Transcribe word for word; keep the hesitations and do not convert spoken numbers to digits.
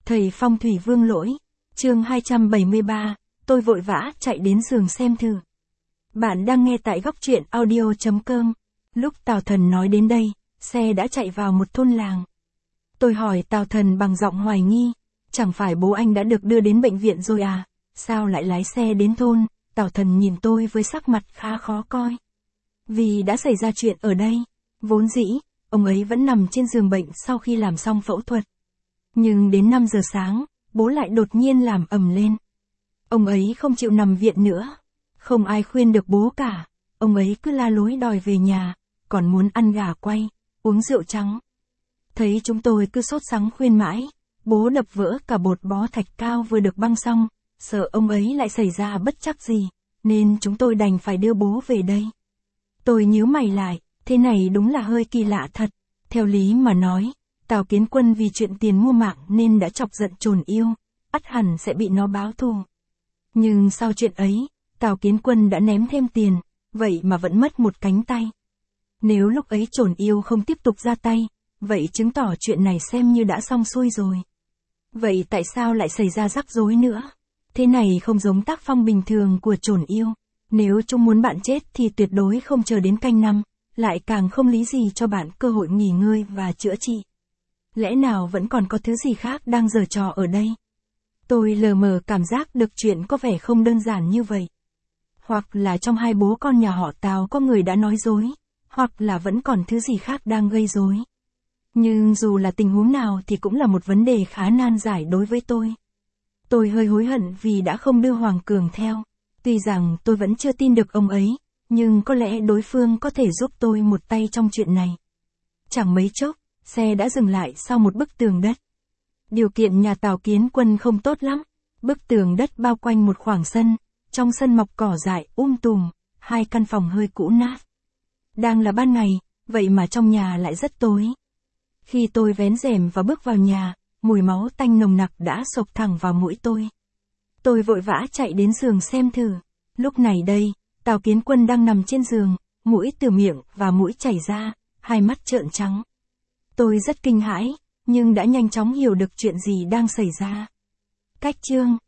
Thầy phong thủy Vương Lỗi, chương hai trăm bảy mươi ba, tôi vội vã chạy đến giường xem thử. Bạn đang nghe tại góc truyện audio chấm com. Lúc Tào Thần nói đến đây, xe đã chạy vào một thôn làng. Tôi hỏi Tào Thần bằng giọng hoài nghi, chẳng phải bố anh đã được đưa đến bệnh viện rồi à, sao lại lái xe đến thôn? Tào Thần nhìn tôi với sắc mặt khá khó coi. Vì đã xảy ra chuyện ở đây, vốn dĩ, ông ấy vẫn nằm trên giường bệnh sau khi làm xong phẫu thuật. Nhưng đến năm giờ sáng, bố lại đột nhiên làm ầm lên. Ông ấy không chịu nằm viện nữa. Không ai khuyên được bố cả. Ông ấy cứ la lối đòi về nhà, còn muốn ăn gà quay, uống rượu trắng. Thấy chúng tôi cứ sốt sắng khuyên mãi, bố đập vỡ cả bột bó thạch cao vừa được băng xong, sợ ông ấy lại xảy ra bất trắc gì, nên chúng tôi đành phải đưa bố về đây. Tôi nhíu mày lại, thế này đúng là hơi kỳ lạ thật. Theo lý mà nói, Tào Kiến Quân vì chuyện tiền mua mạng nên đã chọc giận Trồn Yêu, ắt hẳn sẽ bị nó báo thù. Nhưng sau chuyện ấy, Tào Kiến Quân đã ném thêm tiền, vậy mà vẫn mất một cánh tay. Nếu lúc ấy Trồn Yêu không tiếp tục ra tay, vậy chứng tỏ chuyện này xem như đã xong xuôi rồi. Vậy tại sao lại xảy ra rắc rối nữa? Thế này không giống tác phong bình thường của Trồn Yêu. Nếu chúng muốn bạn chết thì tuyệt đối không chờ đến canh năm, lại càng không lý gì cho bạn cơ hội nghỉ ngơi và chữa trị. Lẽ nào vẫn còn có thứ gì khác đang giở trò ở đây? Tôi lờ mờ cảm giác được chuyện có vẻ không đơn giản như vậy. Hoặc là trong hai bố con nhà họ Tào có người đã nói dối, hoặc là vẫn còn thứ gì khác đang gây rối. Nhưng dù là tình huống nào thì cũng là một vấn đề khá nan giải đối với tôi. Tôi hơi hối hận vì đã không đưa Hoàng Cường theo. Tuy rằng tôi vẫn chưa tin được ông ấy, nhưng có lẽ đối phương có thể giúp tôi một tay trong chuyện này. Chẳng mấy chốc, xe đã dừng lại sau một bức tường đất. Điều kiện nhà Tào Kiến Quân không tốt lắm. Bức tường đất bao quanh một khoảng sân, trong sân mọc cỏ dại um tùm, hai căn phòng hơi cũ nát. Đang là ban ngày, vậy mà trong nhà lại rất tối. Khi tôi vén rèm và bước vào nhà, mùi máu tanh nồng nặc đã xộc thẳng vào mũi tôi. Tôi vội vã chạy đến giường xem thử. Lúc này đây, Tào Kiến Quân đang nằm trên giường, mũi từ miệng và mũi chảy ra, hai mắt trợn trắng. Tôi rất kinh hãi, nhưng đã nhanh chóng hiểu được chuyện gì đang xảy ra. Cách chương